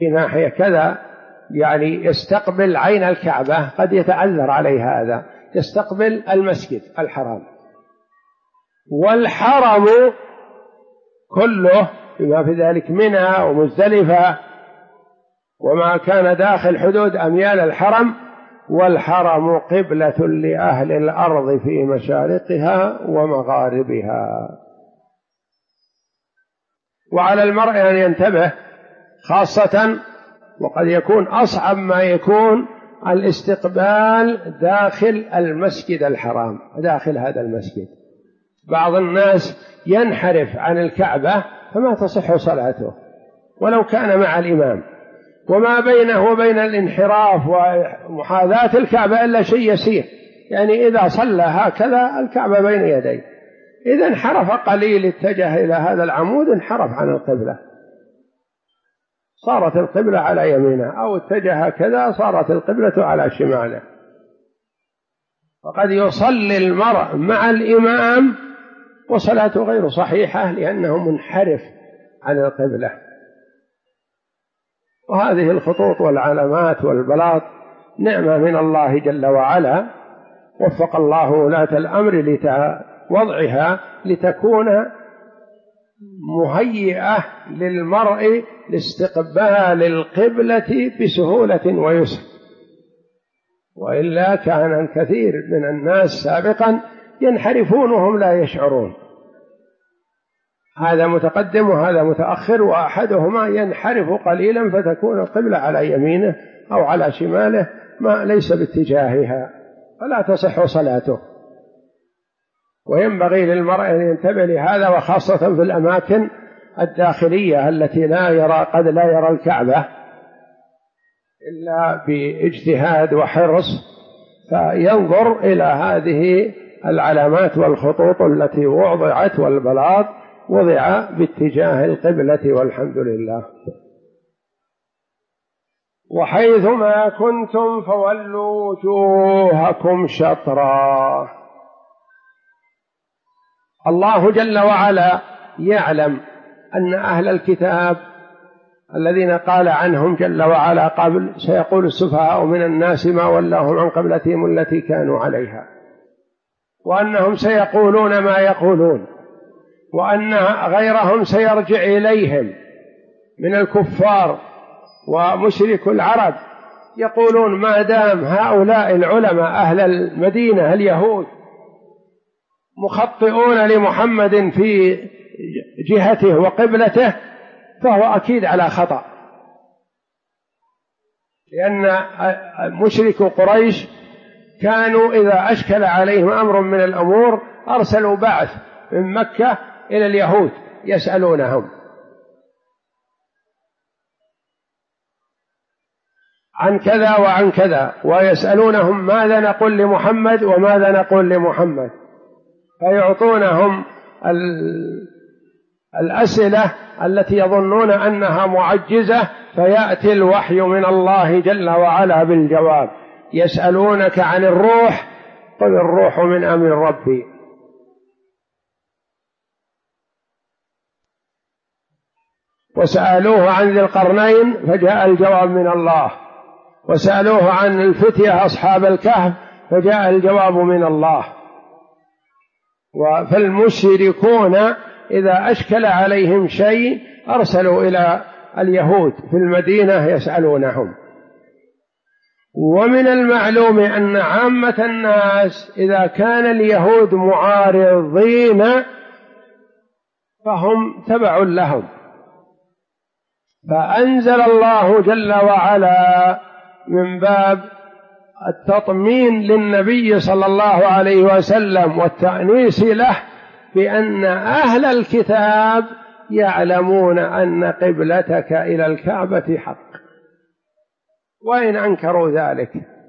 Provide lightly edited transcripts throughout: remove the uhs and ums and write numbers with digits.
في ناحية كذا، يعني يستقبل عين الكعبة، قد يتعذر عليه هذا، يستقبل المسجد الحرام. والحرم كله بما في ذلك منى ومزدلفة وما كان داخل حدود أميال الحرم، والحرم قبلة لأهل الأرض في مشارقها ومغاربها. وعلى المرء أن ينتبه خاصة، وقد يكون أصعب ما يكون الاستقبال داخل المسجد الحرام، داخل هذا المسجد. بعض الناس ينحرف عن الكعبة فما تصح صلاته ولو كان مع الإمام، وما بينه وبين الانحراف ومحاذاة الكعبة إلا شيء يسير، يعني إذا صلى هكذا الكعبة بين يديه، إذا انحرف قليل اتجه إلى هذا العمود انحرف عن القبلة، صارت القبلة على يمينه، أو اتجه كذا صارت القبلة على شماله. وقد يصلي المرء مع الإمام وصلاته غير صحيحة لأنه منحرف عن القبلة. وهذه الخطوط والعلامات والبلاط نعمة من الله جل وعلا، وفق الله ولاة الأمر لوضعها لتكون مهيئة للمرء لاستقبال القبلة بسهولة ويسر، وإلا كان الكثير من الناس سابقا ينحرفون وهم لا يشعرون، هذا متقدم وهذا متأخر، وأحدهما ينحرف قليلا فتكون القبلة على يمينه أو على شماله ما ليس باتجاهها، فلا تصح صلاته. وينبغي للمرء أن ينتبه لهذا، وخاصة في الأماكن الداخلية التي قد لا يرى الكعبة إلا باجتهاد وحرص، فينظر إلى هذه العلامات والخطوط التي وضعت، والبلاط وضع باتجاه القبلة، والحمد لله. وحيثما كنتم فولوا وجوهكم شطرا. الله جل وعلا يعلم أن أهل الكتاب الذين قال عنهم جل وعلا قبل: سيقول السفهاء من الناس ما ولاهم عن قبلتهم التي كانوا عليها، وأنهم سيقولون ما يقولون، وأن غيرهم سيرجع إليهم من الكفار ومشرك العرب يقولون ما دام هؤلاء العلماء أهل المدينة اليهود مخطئون لمحمد في جهته وقبلته فهو أكيد على خطأ، لأن مشرك قريش كانوا إذا أشكل عليهم أمر من الأمور أرسلوا بعث من مكة إلى اليهود يسألونهم عن كذا وعن كذا، ويسألونهم ماذا نقول لمحمد وماذا نقول لمحمد، فيعطونهم الأسئلة التي يظنون أنها معجزة، فيأتي الوحي من الله جل وعلا بالجواب: يسألونك عن الروح قل الروح من أمر ربي. وسألوه عن ذي القرنين فجاء الجواب من الله، وسألوه عن الفتية أصحاب الكهف فجاء الجواب من الله. فالمشركون إذا أشكل عليهم شيء أرسلوا إلى اليهود في المدينة يسألونهم. ومن المعلوم أن عامة الناس إذا كان اليهود معارضين فهم تبع لهم، فأنزل الله جل وعلا من باب التطمين للنبي صلى الله عليه وسلم والتأنيس له بأن أهل الكتاب يعلمون أن قبلتك إلى الكعبة حق، وإن أنكروا ذلك.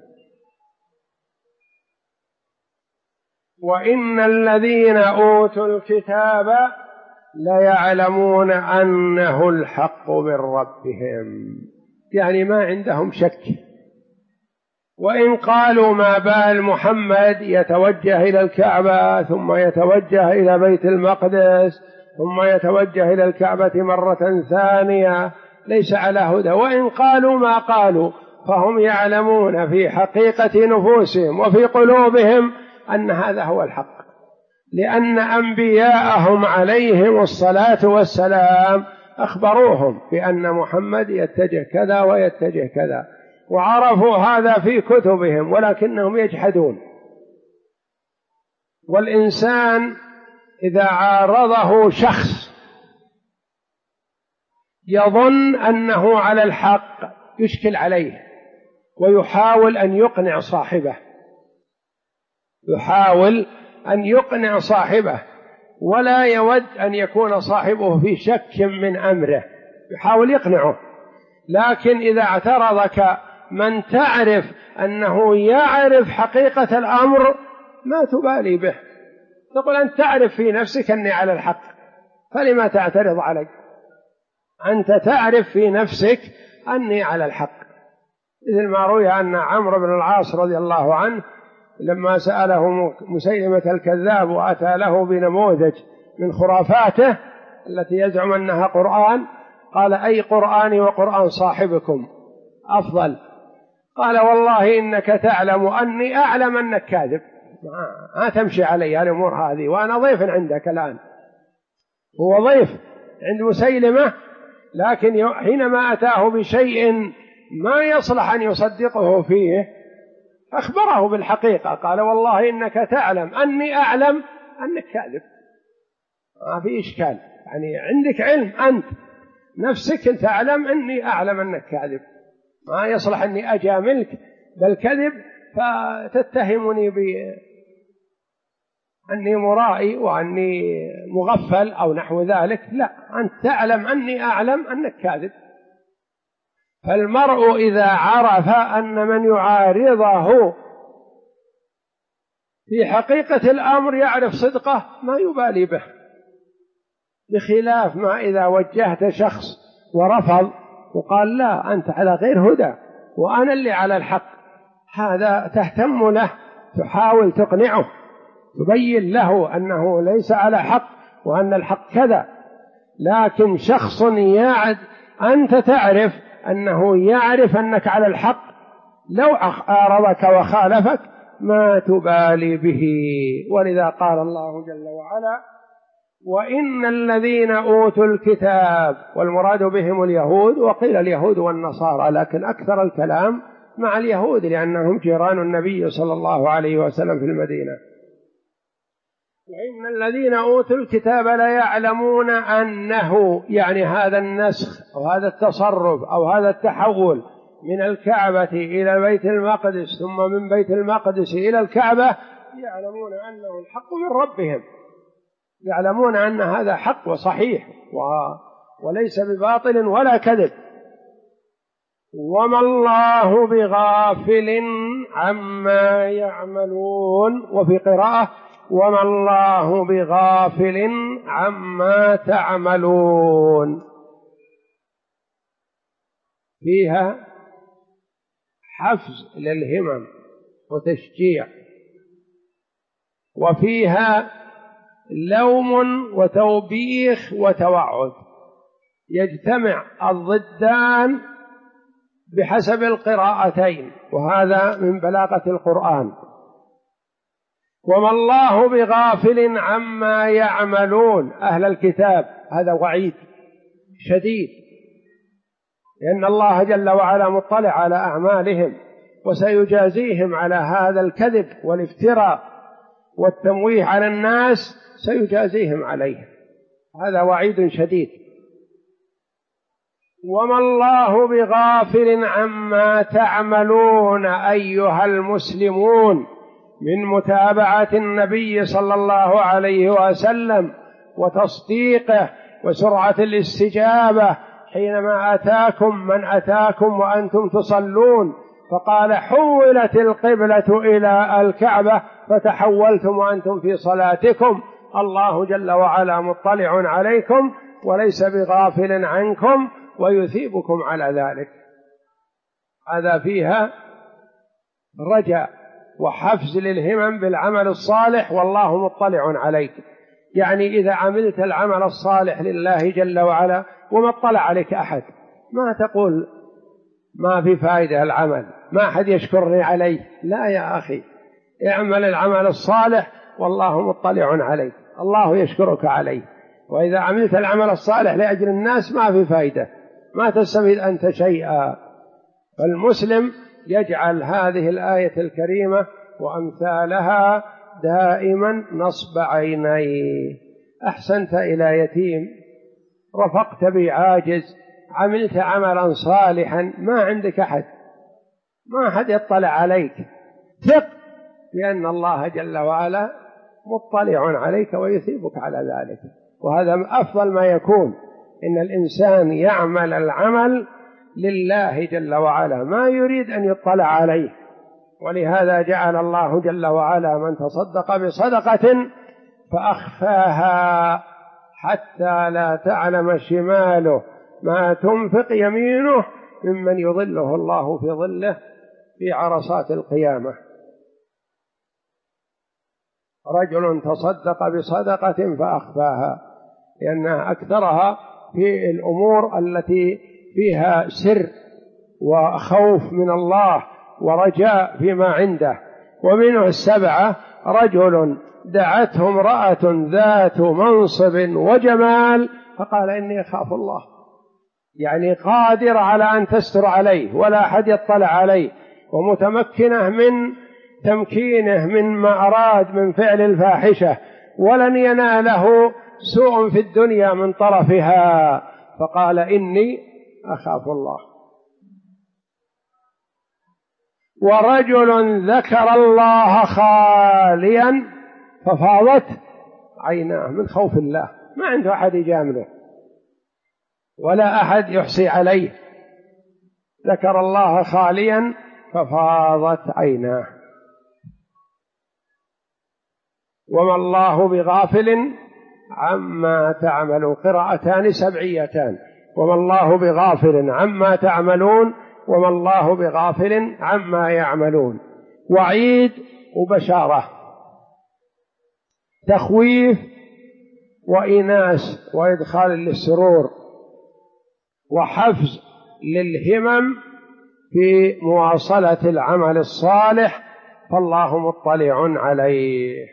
وإن الذين أوتوا الكتاب ليعلمون أنه الحق من ربهم، يعني ما عندهم شك. وإن قالوا ما بال محمد يتوجه إلى الكعبة ثم يتوجه إلى بيت المقدس ثم يتوجه إلى الكعبة مرة ثانية، ليس على هدى، وإن قالوا ما قالوا فهم يعلمون في حقيقة نفوسهم وفي قلوبهم أن هذا هو الحق، لأن أنبياءهم عليهم الصلاة والسلام أخبروهم بأن محمد يتجه كذا ويتجه كذا، وعرفوا هذا في كتبهم ولكنهم يجحدون. والإنسان إذا عارضه شخص يظن أنه على الحق يشكل عليه ويحاول أن يقنع صاحبه، يحاول أن يقنع صاحبه ولا يود أن يكون صاحبه في شك من أمره، يحاول يقنعه. لكن إذا اعترضك من تعرف أنه يعرف حقيقة الأمر ما تبالي به، تقول أنت تعرف في نفسك أني على الحق فلما تعترض علي؟ أنت تعرف في نفسك أني على الحق. مثل ما روي أن عمرو بن العاص رضي الله عنه لما سأله مسيلمة الكذاب وأتى له بنموذج من خرافاته التي يزعم أنها قرآن، قال أي قرآن وقرآن صاحبكم أفضل؟ قال والله إنك تعلم أني أعلم أنك كاذب، ما تمشي علي الأمور هذه وأنا ضيف عندك الآن. هو ضيف عند مسيلمة، لكن حينما أتاه بشيء ما يصلح أن يصدقه فيه أخبره بالحقيقة، قال والله إنك تعلم أني أعلم أنك كاذب، ما في إشكال، يعني عندك علم أنت نفسك أنت تعلم أني أعلم أنك كاذب، ما يصلح أني أجاملك بالكذب فتتهمني أني مرائي وأني مغفل أو نحو ذلك، لا، أنت تعلم أني أعلم أنك كاذب. فالمرء إذا عرف أن من يعارضه في حقيقة الأمر يعرف صدقه ما يبالي به، بخلاف ما إذا وجهت شخص ورفض وقال لا أنت على غير هدى وأنا اللي على الحق، هذا تهتم له، تحاول تقنعه، تبين له أنه ليس على حق وأن الحق كذا. لكن شخص يعد أنت تعرف أنه يعرف أنك على الحق، لو أعرضك وخالفك ما تبالي به. ولذا قال الله جل وعلا وإن الذين أوتوا الكتاب، والمراد بهم اليهود، وقيل اليهود والنصارى، لكن أكثر الكلام مع اليهود لأنهم جيران النبي صلى الله عليه وسلم في المدينة. وإن الذين أوتوا الكتاب لا يعلمون أنه، يعني هذا النسخ أو هذا التصرف أو هذا التحول من الكعبة إلى بيت المقدس ثم من بيت المقدس إلى الكعبة، يعلمون أنه الحق من ربهم، يعلمون أن هذا حق وصحيح وليس بباطل ولا كذب. وما الله بغافل عما يعملون، وفي قراءة وما الله بغافل عما تعملون. فيها حفز للهمم وتشجيع، وفيها لوم وتوبيخ وتوعد، يجتمع الضدان بحسب القراءتين، وهذا من بلاغة القرآن. وما الله بغافل عما يعملون أهل الكتاب، هذا وعيد شديد، لأن الله جل وعلا مطلع على أعمالهم وسيجازيهم على هذا الكذب والافتراء والتمويه على الناس، سيجازيهم عليه، هذا وعيد شديد. وما الله بغافل عما تعملون أيها المسلمون من متابعة النبي صلى الله عليه وسلم وتصديقه وسرعة الاستجابة حينما أتاكم من أتاكم وأنتم تصلون، فقال حولت القبلة إلى الكعبة فتحولتم وأنتم في صلاتكم، الله جل وعلا مطلع عليكم وليس بغافل عنكم ويثيبكم على ذلك. هذا فيها رجاء وحفز للهمم بالعمل الصالح، والله مطلع عليك، يعني إذا عملت العمل الصالح لله جل وعلا وما اطلع عليك أحد، ما تقول ما في فائدة العمل، ما أحد يشكرني عليه. لا يا أخي، اعمل العمل الصالح والله مطلع عليك، الله يشكرك عليه. وإذا عملت العمل الصالح لأجل الناس ما في فائدة، ما تستفيد أنت شيئا. فالمسلم يجعل هذه الآية الكريمة وأمثالها دائما نصب عينيه. أحسنت إلى يتيم، رفقت بعاجز، عملت عملا صالحا، ما عندك أحد، ما أحد يطلع عليك، ثق بأن الله جل وعلا مطلع عليك ويثيبك على ذلك. وهذا أفضل ما يكون، إن الإنسان يعمل العمل لله جل وعلا، ما يريد أن يطلع عليه. ولهذا جعل الله جل وعلا من تصدق بصدقة فأخفاها حتى لا تعلم شماله ما تنفق يمينه ممن يظله الله في ظله في عرصات القيامة. رجل تصدق بصدقة فأخفاها، لأنها أكثرها في الأمور التي فيها سر وخوف من الله ورجاء فيما عنده. ومنه 7 رجل دعته امرأة ذات منصب وجمال فقال إني أخاف الله، يعني قادر على أن تستر عليه ولا أحد يطلع عليه، ومتمكنة من تمكينه من ما أراد من فعل الفاحشة، ولن يناله سوء في الدنيا من طرفها، فقال إني أخاف الله. ورجل ذكر الله خاليا ففاضت عيناه من خوف الله، ما عنده أحد يجامله ولا أحد يحصي عليه، ذكر الله خاليا ففاضت عيناه. وما الله بغافل عما تعملون، قراءتان سبعيتان، وما الله بغافل عما تعملون وما الله بغافل عما يعملون. وعيد وبشارة، تخويف وإناس وإدخال للسرور، وحفز للهمم في مواصلة العمل الصالح، فالله مطلع عليه.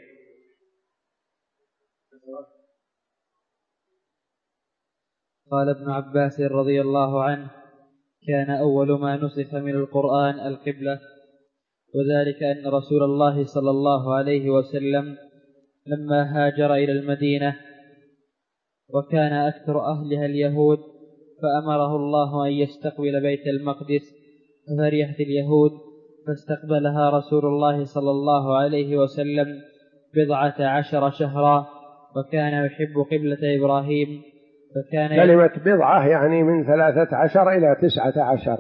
قال ابن عباس رضي الله عنه: كان أول ما نسخ من القرآن القبلة، وذلك أن رسول الله صلى الله عليه وسلم لما هاجر إلى المدينة وكان أكثر أهلها اليهود، فأمره الله أن يستقبل بيت المقدس، ففرحت اليهود فاستقبلها رسول الله صلى الله عليه وسلم 17 شهرا، وكان يحب قبلة إبراهيم. فكان كلمة بضعة يعني من 13 إلى 19،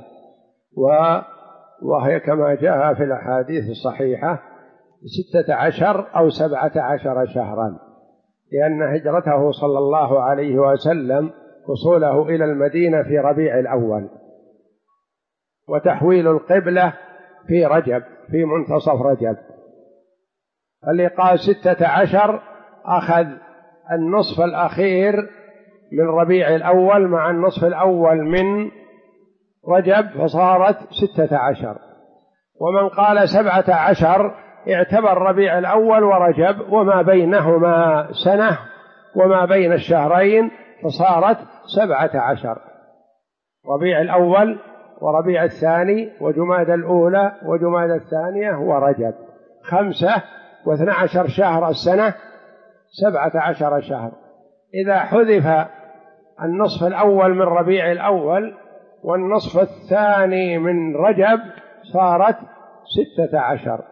وهي كما جاء في الأحاديث الصحيحة 16 أو 17 شهرا، لأن هجرته صلى الله عليه وسلم وصوله إلى المدينة في ربيع الأول، وتحويل القبلة في رجب، في منتصف رجب. اللي قال 16 أخذ النصف الأخير من ربيع الأول مع النصف الأول من رجب فصارت 16. ومن قال 17 اعتبر ربيع الأول ورجب وما بينهما سنة وما بين الشهرين، فصارت 17: ربيع الأول وربيع الثاني وجماد الأولى وجماد الثانية ورجب، 5 و12 شهر السنة 17 شهر. إذا حذف النصف الأول من ربيع الأول والنصف الثاني من رجب صارت 16.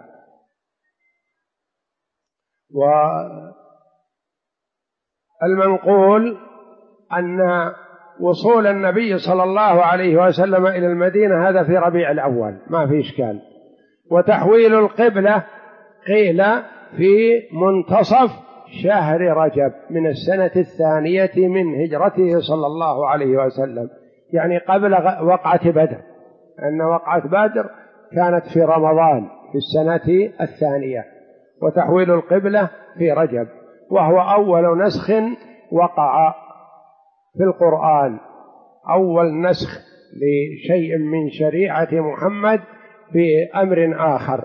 والمنقول أن وصول النبي صلى الله عليه وسلم إلى المدينة هذا في ربيع الأول ما في إشكال. وتحويل القبلة قيل في منتصف شهر رجب من السنة الثانية من هجرته صلى الله عليه وسلم، يعني قبل وقعة بدر، أن وقعة بدر كانت في رمضان في السنة الثانية. وتحويل القبلة في رجب، وهو أول نسخ وقع في القرآن، أول نسخ لشيء من شريعة محمد في أمر آخر.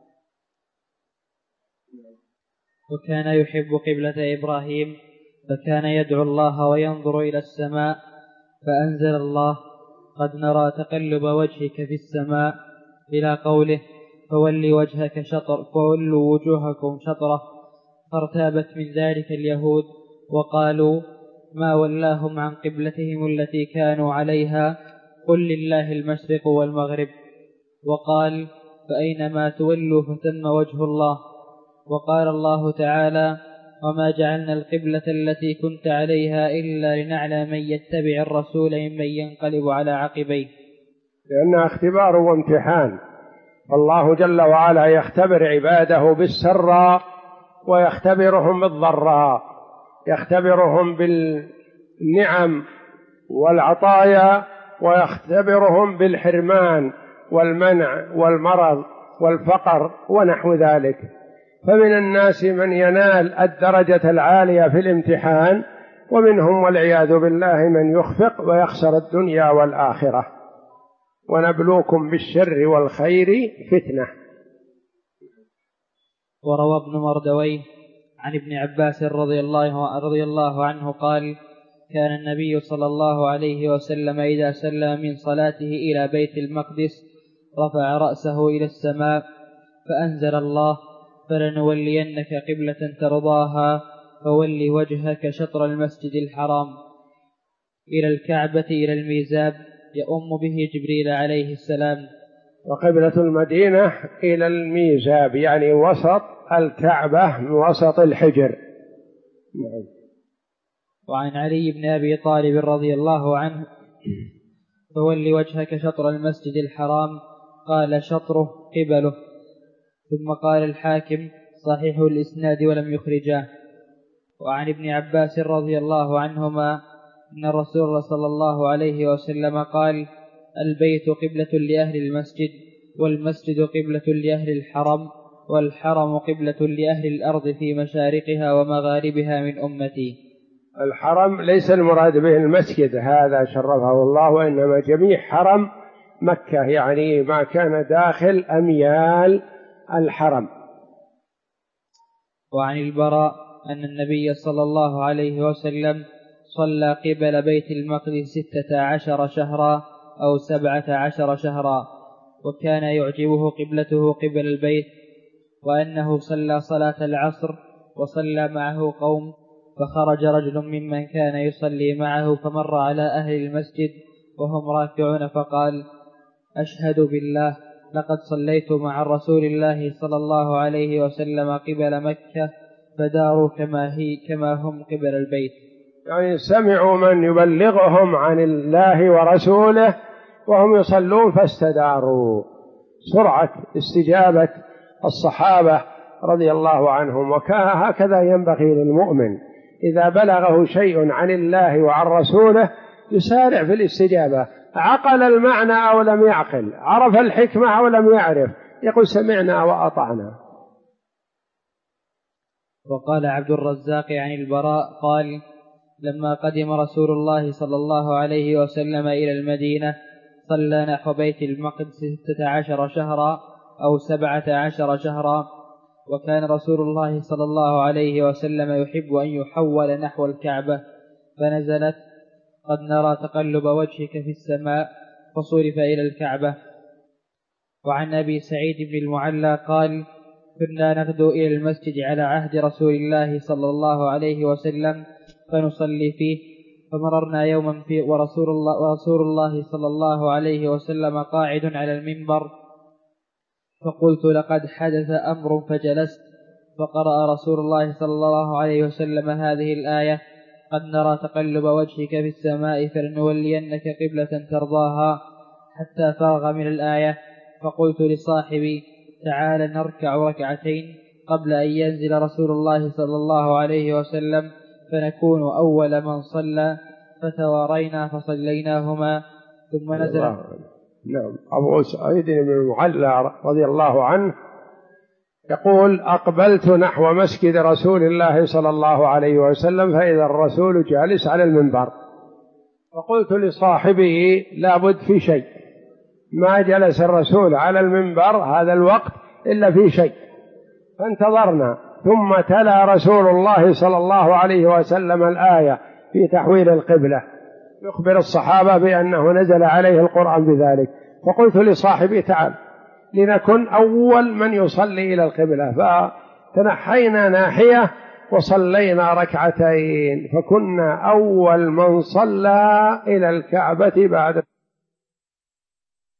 وكان يحب قبلة إبراهيم فكان يدعو الله وينظر إلى السماء، فأنزل الله: قد نرى تقلب وجهك في السماء، إلى قوله: فولوا وجوهكم شطرة. فارتابت من ذلك اليهود وقالوا: ما ولاهم عن قبلتهم التي كانوا عليها، قل لله المشرق والمغرب. وقال: فأينما تولوا فثم وجه الله. وقال الله تعالى: وما جعلنا القبلة التي كنت عليها إلا لنعلم من يتبع الرسول ممن ينقلب على عقبيه. لأنها اختبار وامتحان، الله جل وعلا يختبر عباده بالسراء ويختبرهم بالضراء، يختبرهم بالنعم والعطايا ويختبرهم بالحرمان والمنع والمرض والفقر ونحو ذلك. فمن الناس من ينال الدرجة العالية في الامتحان، ومنهم والعياذ بالله من يخفق ويخسر الدنيا والآخرة. ونبلوكم بالشر والخير فتنة. وروى ابن مردويه عن ابن عباس رضي الله عنه قال: كان النبي صلى الله عليه وسلم إذا سلم من صلاته إلى بيت المقدس رفع رأسه إلى السماء، فأنزل الله: فلنولينك قبلة ترضاها، فول وجهك شطر المسجد الحرام، إلى الكعبة إلى الميزاب، يؤم به جبريل عليه السلام. وقبلة المدينة إلى الميزاب، يعني وسط الكعبة من وسط الحجر. وعن علي بن أبي طالب رضي الله عنه: فول وجهك شطر المسجد الحرام، قال: شطره قبله. ثم قال الحاكم: صحيح الإسناد ولم يخرجاه. وعن ابن عباس رضي الله عنهما أن الرسول صلى الله عليه وسلم قال: البيت قبلة لأهل المسجد، والمسجد قبلة لأهل الحرم، والحرم قبلة لأهل الأرض في مشارقها ومغاربها من أمتي. الحرم ليس المراد به المسجد هذا شرفه الله، وإنما جميع حرم مكة، يعني ما كان داخل أميال الحرم. وعن البراء أن النبي صلى الله عليه وسلم صلى قبل بيت المقدس 16 شهرا أو 17 شهرا، وكان يعجبه قبلته قبل البيت، وأنه صلى صلاة العصر وصلى معه قوم، فخرج رجل ممن كان يصلي معه فمر على أهل المسجد وهم راكعون، فقال: أشهد بالله لقد صليت مع رسول الله صلى الله عليه وسلم قبل مكة، فداروا كما هم قبل البيت. يعني سمعوا من يبلغهم عن الله ورسوله وهم يصلون فاستداروا. سرعة استجابة الصحابة رضي الله عنهم. وهكذا ينبغي للمؤمن إذا بلغه شيء عن الله وعن رسوله يسارع في الاستجابة، عقل المعنى أو لم يعقل، عرف الحكمة أو لم يعرف، يقول سمعنا وأطعنا. وقال عبد الرزاق عن البراء قال: لما قدم رسول الله صلى الله عليه وسلم إلى المدينة صلى نحو بيت المقدس 16 شهرا أو 17 شهرا، وكان رسول الله صلى الله عليه وسلم يحب أن يحول نحو الكعبة، فنزلت: قد نرى تقلب وجهك في السماء، فصرف إلى الكعبة. وعن أبي سعيد بن المعلى قال: كنا نغدو إلى المسجد على عهد رسول الله صلى الله عليه وسلم فنصلي فيه، فمررنا يوما فيه ورسول الله صلى الله عليه وسلم قاعد على المنبر، فقلت: لقد حدث أمر، فجلست، فقرأ رسول الله صلى الله عليه وسلم هذه الآية: قد نرى تقلب وجهك في السماء فلنولينك قبلة ترضاها، حتى فرغ من الآية. فقلت لصاحبي: تعال نركع ركعتين قبل أن ينزل رسول الله صلى الله عليه وسلم فنكون أول من صلى، فتوارينا فصليناهما ثم نزل. نعم. أبو سعيد بن المعلى رضي الله عنه يقول: أقبلت نحو مسجد رسول الله صلى الله عليه وسلم فإذا الرسول جالس على المنبر، فقلت لصاحبه لابد في شيء، ما جلس الرسول على المنبر هذا الوقت إلا في شيء، فانتظرنا، ثم تلا رسول الله صلى الله عليه وسلم الآية في تحويل القبلة يخبر الصحابة بأنه نزل عليه القرآن بذلك. فقلت لصاحبي تعال لنكن أول من يصلي إلى القبلة، فتنحينا ناحية وصلينا ركعتين، فكنا أول من صلى إلى الكعبة بعد